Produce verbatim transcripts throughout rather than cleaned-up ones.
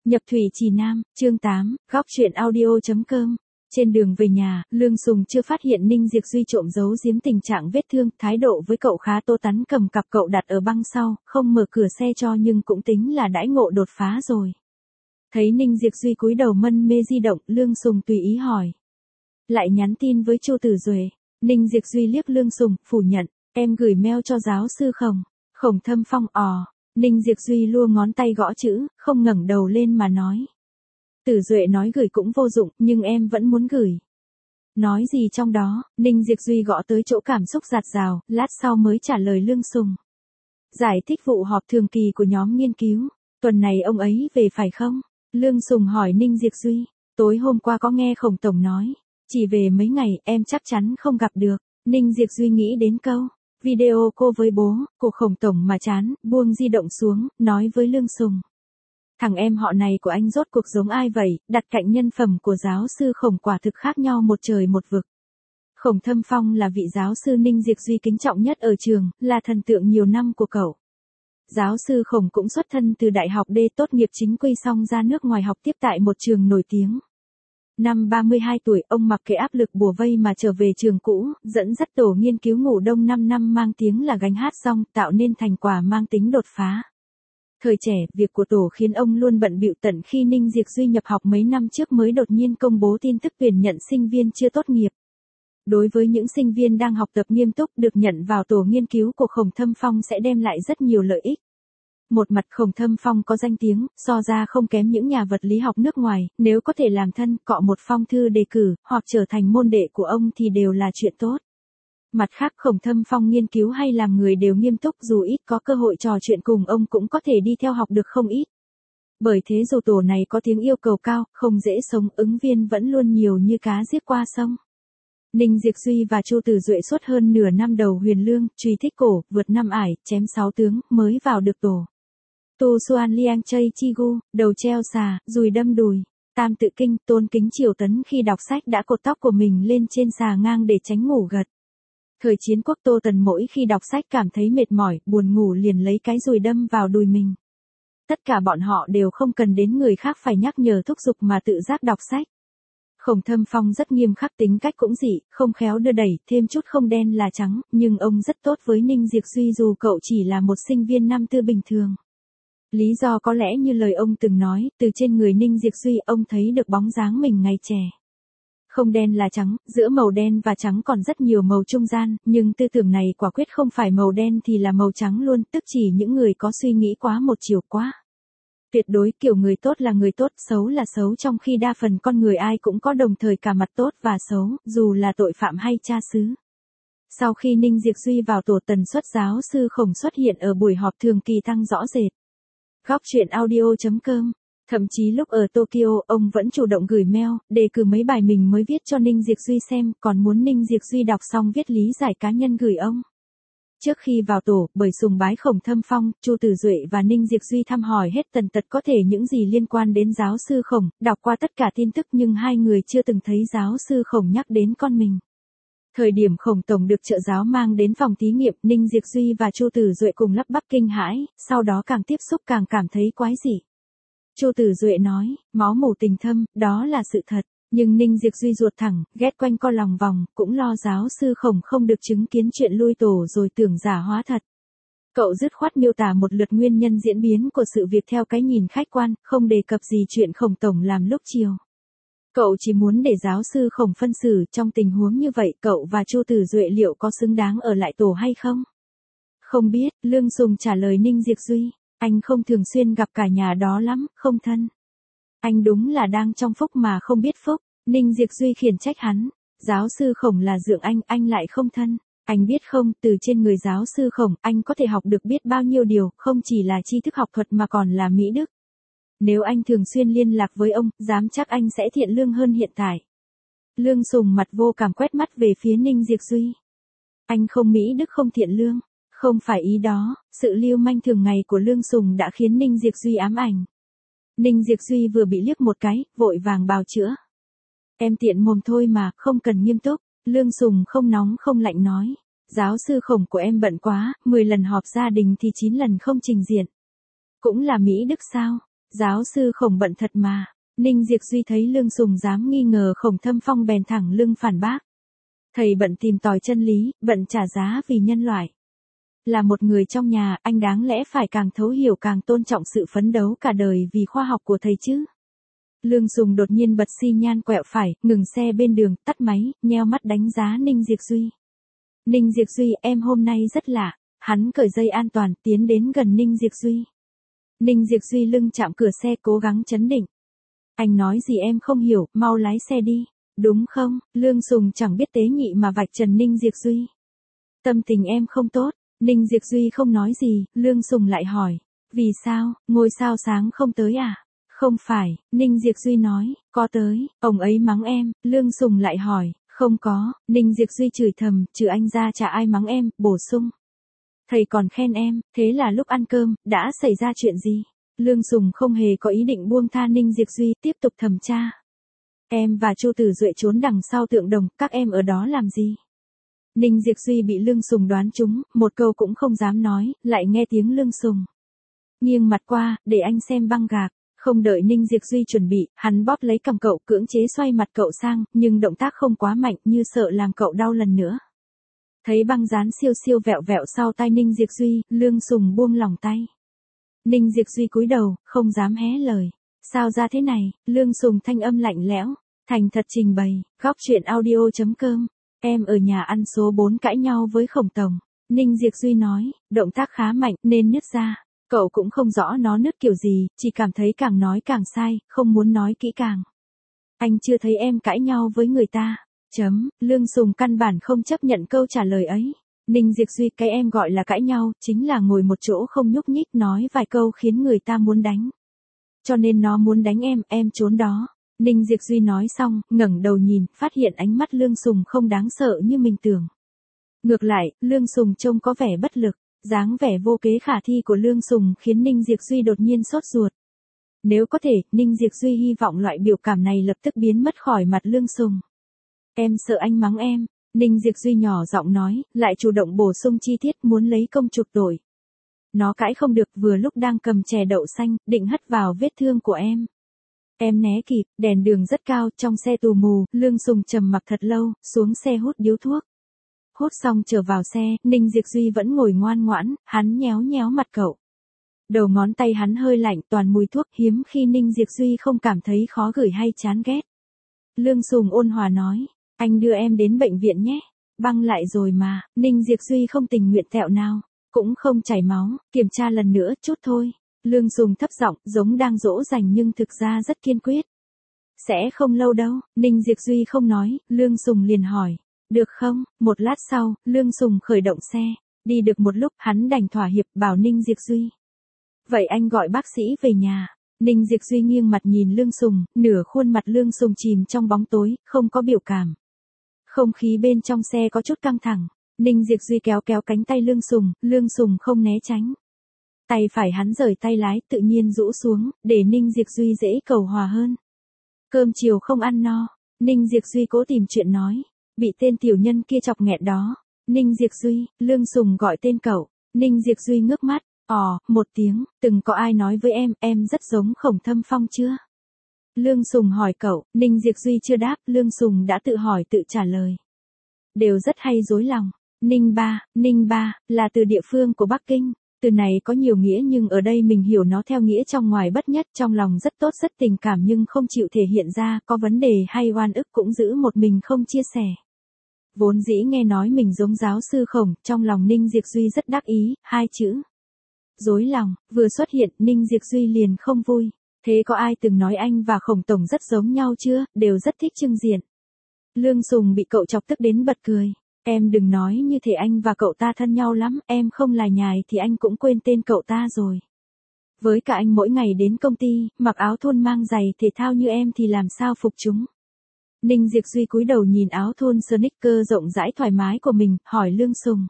Nhập thủy Trì Nam, chương tám, góc truyện audio.com. Trên đường về nhà, Lương Sùng chưa phát hiện Ninh Diệp Duy trộm giấu giếm tình trạng vết thương, thái độ với cậu khá tô tắn, cầm cặp cậu đặt ở băng sau, không mở cửa xe cho nhưng cũng tính là đãi ngộ đột phá rồi. Thấy Ninh Diệp Duy cúi đầu mân mê di động, Lương Sùng tùy ý hỏi. Lại nhắn tin với Chu Tử Duệ. Ninh Diệp Duy liếc Lương Sùng, phủ nhận, em gửi mail cho giáo sư Khổng. Khổng Thâm Phong ò. Ninh Diệp Duy lua ngón tay gõ chữ, không ngẩng đầu lên mà nói. Tử Duệ nói gửi cũng vô dụng, nhưng em vẫn muốn gửi. Nói gì trong đó, Ninh Diệp Duy gõ tới chỗ cảm xúc dạt dào, lát sau mới trả lời Lương Sùng. Giải thích vụ họp thường kỳ của nhóm nghiên cứu, tuần này ông ấy về phải không? Lương Sùng hỏi Ninh Diệp Duy, tối hôm qua có nghe Khổng Tổng nói, chỉ về mấy ngày, em chắc chắn không gặp được. Ninh Diệp Duy nghĩ đến câu video cô với bố của Khổng Tổng mà chán, buông di động xuống, nói với Lương Sùng. Thằng em họ này của anh rốt cuộc giống ai vậy, đặt cạnh nhân phẩm của giáo sư Khổng quả thực khác nhau một trời một vực. Khổng Thâm Phong là vị giáo sư Ninh Diệp Duy kính trọng nhất ở trường, là thần tượng nhiều năm của cậu. Giáo sư Khổng cũng xuất thân từ đại học D, tốt nghiệp chính quy xong ra nước ngoài học tiếp tại một trường nổi tiếng. Năm ba mươi hai tuổi, ông mặc kệ áp lực bủa vây mà trở về trường cũ, dẫn dắt tổ nghiên cứu ngủ đông năm năm mang tiếng là gánh hát xong, tạo nên thành quả mang tính đột phá. Thời trẻ, việc của tổ khiến ông luôn bận bịu, tận khi Ninh Diệp Duy nhập học mấy năm trước mới đột nhiên công bố tin tức tuyển nhận sinh viên chưa tốt nghiệp. Đối với những sinh viên đang học tập nghiêm túc, được nhận vào tổ nghiên cứu của Khổng Thâm Phong sẽ đem lại rất nhiều lợi ích. Một mặt Khổng Thâm Phong có danh tiếng, so ra không kém những nhà vật lý học nước ngoài, nếu có thể làm thân, cọ một phong thư đề cử, hoặc trở thành môn đệ của ông thì đều là chuyện tốt. Mặt khác Khổng Thâm Phong nghiên cứu hay làm người đều nghiêm túc, dù ít có cơ hội trò chuyện cùng ông cũng có thể đi theo học được không ít. Bởi thế dù tổ này có tiếng yêu cầu cao, không dễ sống, ứng viên vẫn luôn nhiều như cá giết qua sông. Ninh Diệp Duy và Chu Tử Duệ suốt hơn nửa năm đầu huyền lương, truy thích cổ, vượt năm ải, chém sáu tướng, mới vào được tổ. Tu Xuan Liang Chay Chi Gu, đầu treo xà, dùi đâm đùi, tam tự kinh, tôn kính triều tấn khi đọc sách đã cột tóc của mình lên trên xà ngang để tránh ngủ gật. Thời chiến quốc Tô Tần mỗi khi đọc sách cảm thấy mệt mỏi, buồn ngủ liền lấy cái dùi đâm vào đùi mình. Tất cả bọn họ đều không cần đến người khác phải nhắc nhở thúc giục mà tự giác đọc sách. Khổng Thâm Phong rất nghiêm khắc, tính cách cũng dị, không khéo đưa đẩy, thêm chút không đen là trắng, nhưng ông rất tốt với Ninh Diệp Duy dù cậu chỉ là một sinh viên năm tư bình thường. Lý do có lẽ như lời ông từng nói, từ trên người Ninh Diệp Duy ông thấy được bóng dáng mình ngày trẻ. Không đen là trắng, giữa màu đen và trắng còn rất nhiều màu trung gian, nhưng tư tưởng này quả quyết không phải màu đen thì là màu trắng luôn, tức chỉ những người có suy nghĩ quá một chiều quá. Tuyệt đối kiểu người tốt là người tốt, xấu là xấu, trong khi đa phần con người ai cũng có đồng thời cả mặt tốt và xấu, dù là tội phạm hay cha xứ. Sau khi Ninh Diệp Duy vào tổ, tần suất giáo sư Khổng xuất hiện ở buổi họp thường kỳ tăng rõ rệt. Góc truyện audio.com. Thậm chí lúc ở Tokyo, ông vẫn chủ động gửi mail, đề cử mấy bài mình mới viết cho Ninh Diệp Duy xem, còn muốn Ninh Diệp Duy đọc xong viết lý giải cá nhân gửi ông. Trước khi vào tổ, bởi sùng bái Khổng Thâm Phong, Chu Tử Duệ và Ninh Diệp Duy thăm hỏi hết tần tật có thể những gì liên quan đến giáo sư Khổng, đọc qua tất cả tin tức nhưng hai người chưa từng thấy giáo sư Khổng nhắc đến con mình. Thời điểm Khổng Tổng được trợ giáo mang đến phòng thí nghiệm, Ninh Diệp Duy và Chu Tử Duệ cùng lắp bắp kinh hãi, sau đó càng tiếp xúc càng cảm thấy quái dị. Chu Tử Duệ nói, máu mủ tình thâm, đó là sự thật, nhưng Ninh Diệp Duy ruột thẳng, ghét quanh co lòng vòng, cũng lo giáo sư Khổng không được chứng kiến chuyện lui tổ rồi tưởng giả hóa thật. Cậu dứt khoát miêu tả một lượt nguyên nhân diễn biến của sự việc theo cái nhìn khách quan, không đề cập gì chuyện Khổng Tổng làm lúc chiều. Cậu chỉ muốn để giáo sư Khổng phân xử, trong tình huống như vậy cậu và Chu Tử Duệ liệu có xứng đáng ở lại tổ hay không? Không biết, Lương Sùng trả lời Ninh Diệp Duy, anh không thường xuyên gặp cả nhà đó lắm, không thân. Anh đúng là đang trong phúc mà không biết phúc. Ninh Diệp Duy khiển trách hắn, giáo sư Khổng là dượng anh, anh lại không thân. Anh biết không, từ trên người giáo sư Khổng, anh có thể học được biết bao nhiêu điều, không chỉ là tri thức học thuật mà còn là mỹ đức. Nếu anh thường xuyên liên lạc với ông, dám chắc anh sẽ thiện lương hơn hiện tại. Lương Sùng mặt vô cảm quét mắt về phía Ninh Diệp Duy. Anh không mỹ đức không thiện lương, không phải ý đó, sự lưu manh thường ngày của Lương Sùng đã khiến Ninh Diệp Duy ám ảnh. Ninh Diệp Duy vừa bị liếc một cái, vội vàng bào chữa. Em tiện mồm thôi mà, không cần nghiêm túc. Lương Sùng không nóng không lạnh nói. Giáo sư Khổng của em bận quá, mười lần họp gia đình thì chín lần không trình diện. Cũng là mỹ đức sao? Giáo sư Khổng bận thật mà. Ninh Diệp Duy thấy Lương Sùng dám nghi ngờ Khổng Thâm Phong bèn thẳng lưng phản bác. Thầy bận tìm tòi chân lý, bận trả giá vì nhân loại. Là một người trong nhà, anh đáng lẽ phải càng thấu hiểu càng tôn trọng sự phấn đấu cả đời vì khoa học của thầy chứ. Lương Sùng đột nhiên bật xi nhan quẹo phải, ngừng xe bên đường, tắt máy, nheo mắt đánh giá Ninh Diệp Duy. Ninh Diệp Duy, em hôm nay rất lạ. Hắn cởi dây an toàn, tiến đến gần Ninh Diệp Duy. Ninh Diệp Duy lưng chạm cửa xe cố gắng trấn định. Anh nói gì em không hiểu, mau lái xe đi. Đúng không? Lương Sùng chẳng biết tế nhị mà vạch trần Ninh Diệp Duy. Tâm tình em không tốt. Ninh Diệp Duy không nói gì, Lương Sùng lại hỏi. Vì sao, ngôi sao sáng không tới à? Không phải, Ninh Diệp Duy nói, có tới, ông ấy mắng em, Lương Sùng lại hỏi, không có, Ninh Diệp Duy chửi thầm, trừ anh ra chả ai mắng em, bổ sung. Thầy còn khen em, thế là lúc ăn cơm, đã xảy ra chuyện gì? Lương Sùng không hề có ý định buông tha Ninh Diệp Duy, tiếp tục thẩm tra. Em và Chu Tử Duệ trốn đằng sau tượng đồng, các em ở đó làm gì? Ninh Diệp Duy bị Lương Sùng đoán trúng, một câu cũng không dám nói, lại nghe tiếng Lương Sùng. Nghiêng mặt qua, để anh xem băng gạc. Không đợi Ninh Diệp Duy chuẩn bị, hắn bóp lấy cằm cậu, cưỡng chế xoay mặt cậu sang, nhưng động tác không quá mạnh, như sợ làm cậu đau lần nữa. Thấy băng dán siêu siêu vẹo vẹo sau tay Ninh Diệp Duy, Lương Sùng buông lỏng tay. Ninh Diệp Duy cúi đầu, không dám hé lời. Sao ra thế này? Lương Sùng thanh âm lạnh lẽo, thành thật trình bày, góc truyện audio chấm com. Em ở nhà ăn số bốn cãi nhau với Khổng Tổng. Ninh Diệp Duy nói, động tác khá mạnh nên nứt ra. Cậu cũng không rõ nó nứt kiểu gì, chỉ cảm thấy càng nói càng sai, không muốn nói kỹ càng. Anh chưa thấy em cãi nhau với người ta. Chấm, Lương Sùng căn bản không chấp nhận câu trả lời ấy. Ninh Diệp Duy, cái em gọi là cãi nhau, chính là ngồi một chỗ không nhúc nhích nói vài câu khiến người ta muốn đánh. Cho nên nó muốn đánh em, em trốn đó. Ninh Diệp Duy nói xong, ngẩng đầu nhìn, phát hiện ánh mắt Lương Sùng không đáng sợ như mình tưởng. Ngược lại, Lương Sùng trông có vẻ bất lực. Dáng vẻ vô kế khả thi của Lương Sùng khiến Ninh Diệp Duy đột nhiên sốt ruột. Nếu có thể, Ninh Diệp Duy hy vọng loại biểu cảm này lập tức biến mất khỏi mặt Lương Sùng. Em sợ anh mắng em. Ninh Diệp Duy nhỏ giọng nói, lại chủ động bổ sung chi tiết muốn lấy công chuộc tội. Nó cãi không được, vừa lúc đang cầm chè đậu xanh, định hất vào vết thương của em. Em né kịp, đèn đường rất cao, trong xe tù mù, Lương Sùng trầm mặc thật lâu, xuống xe hút điếu thuốc. Hút xong trở vào xe, Ninh Diệp Duy vẫn ngồi ngoan ngoãn, hắn nhéo nhéo mặt cậu. Đầu ngón tay hắn hơi lạnh, toàn mùi thuốc, hiếm khi Ninh Diệp Duy không cảm thấy khó gửi hay chán ghét. Lương Sùng ôn hòa nói, anh đưa em đến bệnh viện nhé. Băng lại rồi mà. Ninh Diệp Duy không tình nguyện tẹo nào, cũng không chảy máu, kiểm tra lần nữa, chút thôi. Lương Sùng thấp giọng, giống đang dỗ dành nhưng thực ra rất kiên quyết. Sẽ không lâu đâu. Ninh Diệp Duy không nói, Lương Sùng liền hỏi. Được không? Một lát sau, Lương Sùng khởi động xe. Đi được một lúc, hắn đành thỏa hiệp bảo Ninh Diệp Duy. Vậy anh gọi bác sĩ về nhà. Ninh Diệp Duy nghiêng mặt nhìn Lương Sùng, nửa khuôn mặt Lương Sùng chìm trong bóng tối, không có biểu cảm. Không khí bên trong xe có chút căng thẳng. Ninh Diệp Duy kéo kéo cánh tay Lương Sùng, Lương Sùng không né tránh. Tay phải hắn rời tay lái, tự nhiên rũ xuống, để Ninh Diệp Duy dễ cầu hòa hơn. Cơm chiều không ăn no. Ninh Diệp Duy cố tìm chuyện nói. Bị tên tiểu nhân kia chọc nghẹn đó. Ninh Diệp Duy, Lương Sùng gọi tên cậu. Ninh Diệp Duy ngước mắt. Ồ, một tiếng, từng có ai nói với em, em rất giống Khổng Thâm Phong chưa? Lương Sùng hỏi cậu, Ninh Diệp Duy chưa đáp, Lương Sùng đã tự hỏi tự trả lời. Đều rất hay dối lòng. Ninh ba, Ninh ba, là từ địa phương của Bắc Kinh. Từ này có nhiều nghĩa nhưng ở đây mình hiểu nó theo nghĩa trong ngoài bất nhất, trong lòng rất tốt rất tình cảm nhưng không chịu thể hiện ra, có vấn đề hay oan ức cũng giữ một mình không chia sẻ. Vốn dĩ nghe nói mình giống giáo sư Khổng, trong lòng Ninh Diệp Duy rất đắc ý, hai chữ. Dối lòng, vừa xuất hiện, Ninh Diệp Duy liền không vui. Thế có ai từng nói anh và Khổng Tổng rất giống nhau chưa, đều rất thích trưng diện. Lương Sùng bị cậu chọc tức đến bật cười. Em đừng nói như thế, anh và cậu ta thân nhau lắm, em không lải nhải thì anh cũng quên tên cậu ta rồi. Với cả anh mỗi ngày đến công ty, mặc áo thun mang giày thể thao như em thì làm sao phục chúng. Ninh Diệp Duy cúi đầu nhìn áo thun sneaker rộng rãi thoải mái của mình, hỏi Lương Sùng.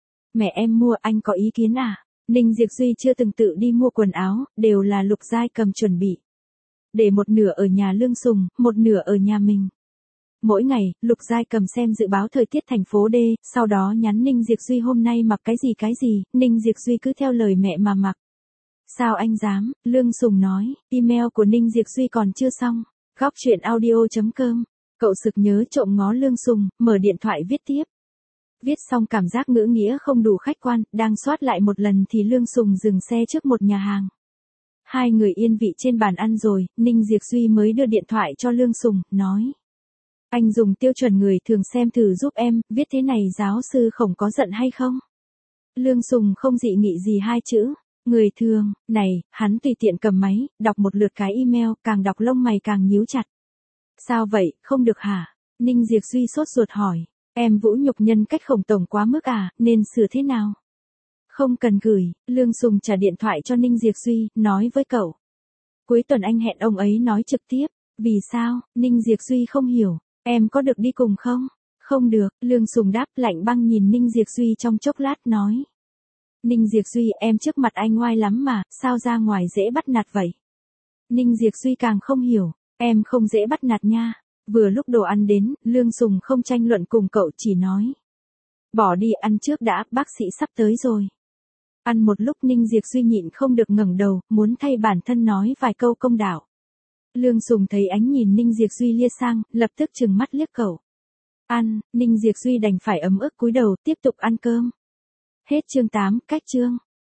Mẹ em mua, anh có ý kiến à? Ninh Diệp Duy chưa từng tự đi mua quần áo, đều là Lục Giai cầm chuẩn bị. Để một nửa ở nhà Lương Sùng, một nửa ở nhà mình. Mỗi ngày, Lục Giai cầm xem dự báo thời tiết thành phố D, sau đó nhắn Ninh Diệp Duy hôm nay mặc cái gì cái gì, Ninh Diệp Duy cứ theo lời mẹ mà mặc. Sao anh dám, Lương Sùng nói, email của Ninh Diệp Duy còn chưa xong. Góc chuyện audio.com. Cậu sực nhớ trộm ngó Lương Sùng, mở điện thoại viết tiếp. Viết xong cảm giác ngữ nghĩa không đủ khách quan, đang soát lại một lần thì Lương Sùng dừng xe trước một nhà hàng. Hai người yên vị trên bàn ăn rồi, Ninh Diệp Duy mới đưa điện thoại cho Lương Sùng, nói. Anh dùng tiêu chuẩn người thường xem thử giúp em, viết thế này giáo sư Khổng có giận hay không? Lương Sùng không dị nghị gì hai chữ. Người thường, này, hắn tùy tiện cầm máy, đọc một lượt cái email, càng đọc lông mày càng nhíu chặt. Sao vậy, không được hả? Ninh Diệp Duy sốt ruột hỏi. Em vũ nhục nhân cách Khổng tổng quá mức à, nên sửa thế nào? Không cần gửi, Lương Sùng trả điện thoại cho Ninh Diệp Duy, nói với cậu. Cuối tuần anh hẹn ông ấy nói trực tiếp. Vì sao? Ninh Diệp Duy không hiểu. Em có được đi cùng không? Không được, Lương Sùng đáp lạnh băng nhìn Ninh Diệp Duy trong chốc lát nói. Ninh Diệp Duy, em trước mặt anh ngoai lắm mà, sao ra ngoài dễ bắt nạt vậy? Ninh Diệp Duy càng không hiểu, em không dễ bắt nạt nha. Vừa lúc đồ ăn đến, Lương Sùng không tranh luận cùng cậu chỉ nói. Bỏ đi ăn trước đã, bác sĩ sắp tới rồi. Ăn một lúc Ninh Diệp Duy nhịn không được ngẩng đầu, muốn thay bản thân nói vài câu công đạo. Lương Sùng thấy ánh nhìn Ninh Diệp Duy lia sang, lập tức trừng mắt liếc cậu. Ăn, Ninh Diệp Duy đành phải ấm ức cúi đầu tiếp tục ăn cơm. Hết chương tám, cách chương.